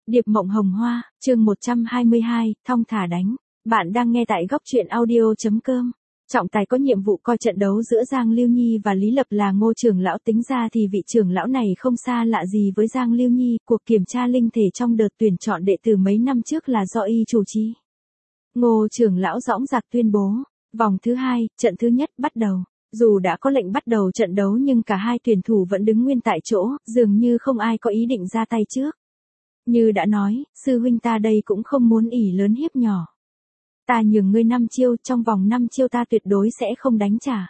Điệp mộng hồng hoa, chương 122, thong thả đánh. Bạn đang nghe tại góc truyện audio.com. Trọng tài có nhiệm vụ coi trận đấu giữa Giang Lưu Nhi và Lý Lập là Ngô trưởng lão, tính ra thì vị trưởng lão này không xa lạ gì với Giang Lưu Nhi, cuộc kiểm tra linh thể trong đợt tuyển chọn đệ tử mấy năm trước là do y chủ trì. Ngô trưởng lão dõng dạc tuyên bố, vòng thứ 2, trận thứ nhất bắt đầu. Dù đã có lệnh bắt đầu trận đấu nhưng cả hai tuyển thủ vẫn đứng nguyên tại chỗ, dường như không ai có ý định ra tay trước. Như đã nói, sư huynh ta đây cũng không muốn ỷ lớn hiếp nhỏ. Ta nhường ngươi 5 chiêu, trong vòng 5 chiêu ta tuyệt đối sẽ không đánh trả.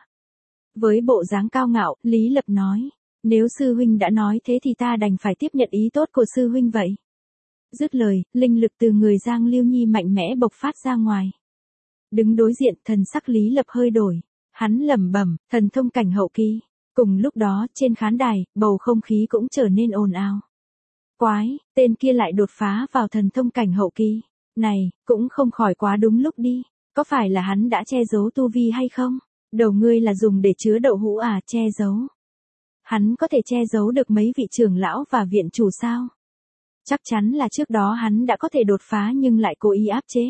Với bộ dáng cao ngạo, Lý Lập nói, nếu sư huynh đã nói thế thì ta đành phải tiếp nhận ý tốt của sư huynh vậy. Dứt lời, linh lực từ người Giang Lưu Nhi mạnh mẽ bộc phát ra ngoài. Đứng đối diện, thần sắc Lý Lập hơi đổi. Hắn lẩm bẩm, thần thông cảnh hậu kỳ. Cùng lúc đó, trên khán đài, bầu không khí cũng trở nên ồn ào. Quái, tên kia lại đột phá vào thần thông cảnh hậu kỳ. Này, cũng không khỏi quá đúng lúc đi. Có phải là hắn đã che giấu tu vi hay không? Đầu ngươi là dùng để chứa đậu hũ à, che giấu. Hắn có thể che giấu được mấy vị trưởng lão và viện chủ sao? Chắc chắn là trước đó hắn đã có thể đột phá nhưng lại cố ý áp chế.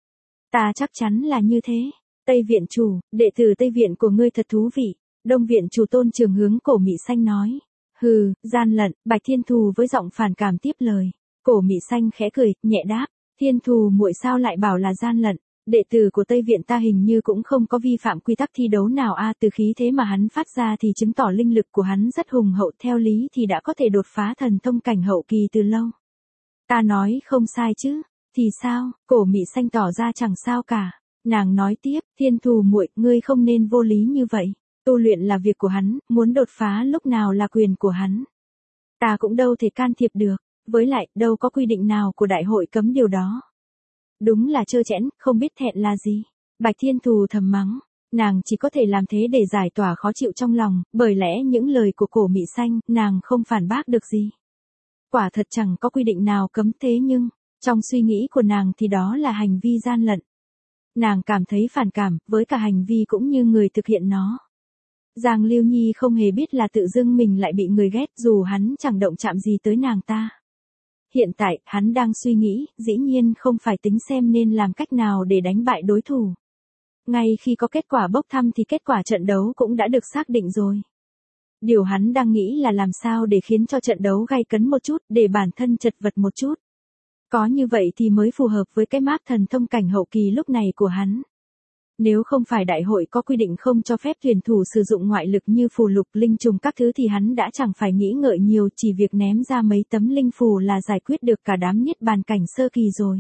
Ta chắc chắn là như thế. Tây viện chủ, đệ tử Tây viện của ngươi thật thú vị. Đông viện chủ Tôn Trường hướng Cổ Mị Xanh nói. Hừ, gian lận, Bạch Thiên Thù với giọng phản cảm tiếp lời. Cổ Mị Xanh khẽ cười, nhẹ đáp. Thiên Thù muội sao lại bảo là gian lận? Đệ tử của Tây viện ta hình như cũng không có vi phạm quy tắc thi đấu nào a, từ khí thế mà hắn phát ra thì chứng tỏ linh lực của hắn rất hùng hậu, theo lý thì đã có thể đột phá thần thông cảnh hậu kỳ từ lâu. Ta nói không sai chứ? Thì sao? Cổ Mị Xanh tỏ ra chẳng sao cả. Nàng nói tiếp, Thiên Thù muội, ngươi không nên vô lý như vậy. Tu luyện là việc của hắn, muốn đột phá lúc nào là quyền của hắn. Ta cũng đâu thể can thiệp được, với lại, đâu có quy định nào của đại hội cấm điều đó. Đúng là trơ trẽn, không biết thẹn là gì. Bạch Thiên Thù thầm mắng, nàng chỉ có thể làm thế để giải tỏa khó chịu trong lòng, bởi lẽ những lời của Cổ Mị Xanh, nàng không phản bác được gì. Quả thật chẳng có quy định nào cấm thế nhưng, trong suy nghĩ của nàng thì đó là hành vi gian lận. Nàng cảm thấy phản cảm, với cả hành vi cũng như người thực hiện nó. Giang Lưu Nhi không hề biết là tự dưng mình lại bị người ghét dù hắn chẳng động chạm gì tới nàng ta. Hiện tại, hắn đang suy nghĩ, dĩ nhiên không phải tính xem nên làm cách nào để đánh bại đối thủ. Ngay khi có kết quả bốc thăm thì kết quả trận đấu cũng đã được xác định rồi. Điều hắn đang nghĩ là làm sao để khiến cho trận đấu gay cấn một chút, để bản thân chật vật một chút. Có như vậy thì mới phù hợp với cái mác thần thông cảnh hậu kỳ lúc này của hắn. Nếu không phải đại hội có quy định không cho phép tuyển thủ sử dụng ngoại lực như phù lục, linh trùng các thứ thì hắn đã chẳng phải nghĩ ngợi nhiều, chỉ việc ném ra mấy tấm linh phù là giải quyết được cả đám niết bàn cảnh sơ kỳ rồi.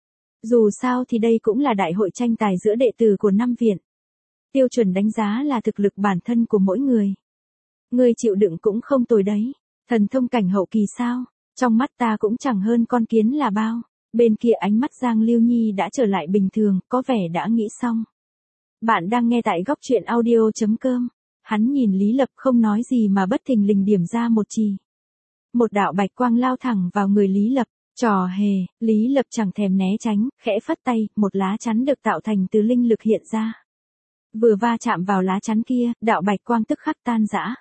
Dù sao thì đây cũng là đại hội tranh tài giữa đệ tử của 5 viện. Tiêu chuẩn đánh giá là thực lực bản thân của mỗi người. Người chịu đựng cũng không tồi đấy. Thần thông cảnh hậu kỳ sao? Trong mắt ta cũng chẳng hơn con kiến là bao. Bên kia ánh mắt Giang Lưu Nhi đã trở lại bình thường, có vẻ đã nghĩ xong. Bạn đang nghe tại góc truyện audio.com. Hắn nhìn Lý Lập không nói gì mà bất thình lình điểm ra một chì. Một đạo bạch quang lao thẳng vào người Lý Lập. Trò hề, Lý Lập chẳng thèm né tránh, khẽ phất tay, một lá chắn được tạo thành từ linh lực hiện ra. Vừa va chạm vào lá chắn kia, đạo bạch quang tức khắc tan rã.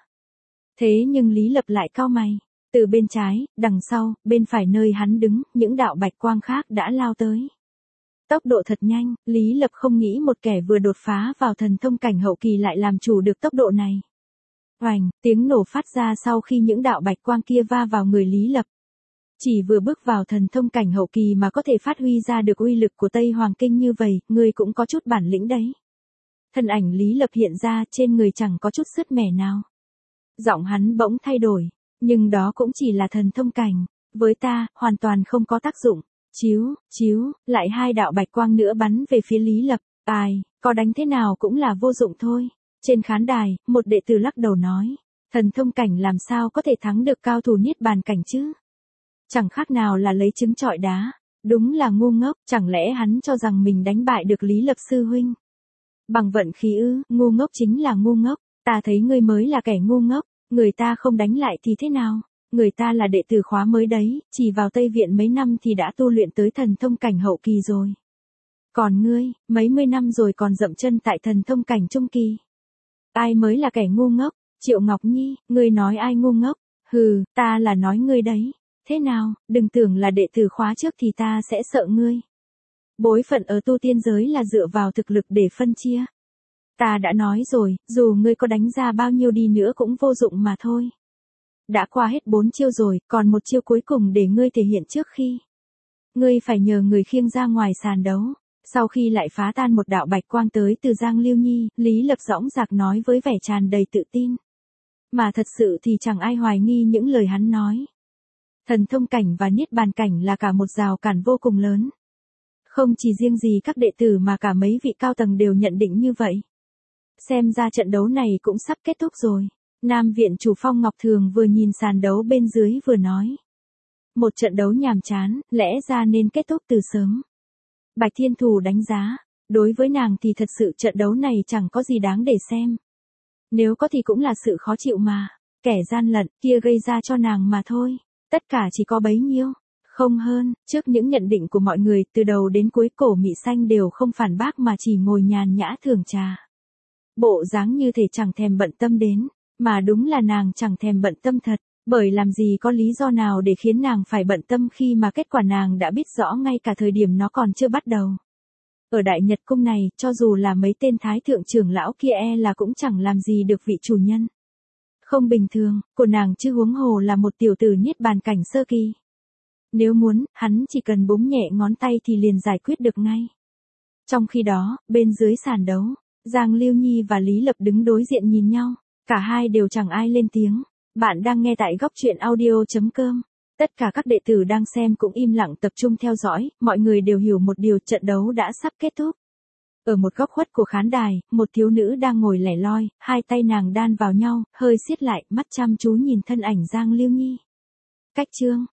Thế nhưng Lý Lập lại cau mày. Từ bên trái, đằng sau, bên phải nơi hắn đứng, những đạo bạch quang khác đã lao tới. Tốc độ thật nhanh, Lý Lập không nghĩ một kẻ vừa đột phá vào thần thông cảnh hậu kỳ lại làm chủ được tốc độ này. Oành, tiếng nổ phát ra sau khi những đạo bạch quang kia va vào người Lý Lập. Chỉ vừa bước vào thần thông cảnh hậu kỳ mà có thể phát huy ra được uy lực của Tây Hoàng Kinh như vậy, người cũng có chút bản lĩnh đấy. Thân ảnh Lý Lập hiện ra, trên người chẳng có chút sứt mẻ nào. Giọng hắn bỗng thay đổi, nhưng đó cũng chỉ là thần thông cảnh, với ta, hoàn toàn không có tác dụng. Chiếu, lại hai đạo bạch quang nữa bắn về phía Lý Lập, có đánh thế nào cũng là vô dụng thôi. Trên khán đài, một đệ tử lắc đầu nói, thần thông cảnh làm sao có thể thắng được cao thủ niết bàn cảnh chứ? Chẳng khác nào là lấy trứng trọi đá, đúng là ngu ngốc, chẳng lẽ hắn cho rằng mình đánh bại được Lý Lập sư huynh? Bằng vận khí ư? Ngu ngốc chính là ngu ngốc, ta thấy ngươi mới là kẻ ngu ngốc, người ta không đánh lại thì thế nào? Người ta là đệ tử khóa mới đấy, chỉ vào Tây viện mấy năm thì đã tu luyện tới thần thông cảnh hậu kỳ rồi. Còn ngươi, mấy mươi năm rồi còn dậm chân tại thần thông cảnh trung kỳ. Ai mới là kẻ ngu ngốc? Triệu Ngọc Nhi, ngươi nói ai ngu ngốc? Hừ, ta là nói ngươi đấy. Thế nào, đừng tưởng là đệ tử khóa trước thì ta sẽ sợ ngươi. Bối phận ở tu tiên giới là dựa vào thực lực để phân chia. Ta đã nói rồi, dù ngươi có đánh ra bao nhiêu đi nữa cũng vô dụng mà thôi. Đã qua hết 4 chiêu rồi, còn một chiêu cuối cùng để ngươi thể hiện trước khi. Ngươi phải nhờ người khiêng ra ngoài sàn đấu. Sau khi lại phá tan một đạo bạch quang tới từ Giang Liêu Nhi, Lý Lập dõng dạc nói với vẻ tràn đầy tự tin. Mà thật sự thì chẳng ai hoài nghi những lời hắn nói. Thần thông cảnh và niết bàn cảnh là cả một rào cản vô cùng lớn. Không chỉ riêng gì các đệ tử mà cả mấy vị cao tầng đều nhận định như vậy. Xem ra trận đấu này cũng sắp kết thúc rồi. Nam viện chủ Phong Ngọc Thường vừa nhìn sàn đấu bên dưới vừa nói. Một trận đấu nhàm chán, lẽ ra nên kết thúc từ sớm. Bạch Thiên Thù đánh giá, đối với nàng thì thật sự trận đấu này chẳng có gì đáng để xem. Nếu có thì cũng là sự khó chịu mà, kẻ gian lận kia gây ra cho nàng mà thôi, tất cả chỉ có bấy nhiêu, không hơn. Trước những nhận định của mọi người từ đầu đến cuối Cổ Mị Xanh đều không phản bác mà chỉ ngồi nhàn nhã thưởng trà. Bộ dáng như thể chẳng thèm bận tâm đến, mà đúng là nàng chẳng thèm bận tâm thật. Bởi làm gì có lý do nào để khiến nàng phải bận tâm khi mà kết quả nàng đã biết rõ ngay cả thời điểm nó còn chưa bắt đầu. Ở Đại Nhật Cung này, cho dù là mấy tên thái thượng trưởng lão kia là cũng chẳng làm gì được vị chủ nhân. Không bình thường, của nàng chứ huống hồ là một tiểu tử niết bàn cảnh sơ kỳ. Nếu muốn, hắn chỉ cần búng nhẹ ngón tay thì liền giải quyết được ngay. Trong khi đó, bên dưới sàn đấu, Giang Liêu Nhi và Lý Lập đứng đối diện nhìn nhau, cả hai đều chẳng ai lên tiếng. Bạn đang nghe tại góc truyện audio.com. Tất cả các đệ tử đang xem cũng im lặng tập trung theo dõi, mọi người đều hiểu một điều, trận đấu đã sắp kết thúc. Ở một góc khuất của khán đài, một thiếu nữ đang ngồi lẻ loi, hai tay nàng đan vào nhau, hơi siết lại, mắt chăm chú nhìn thân ảnh Giang Liêu Nhi. Cách chương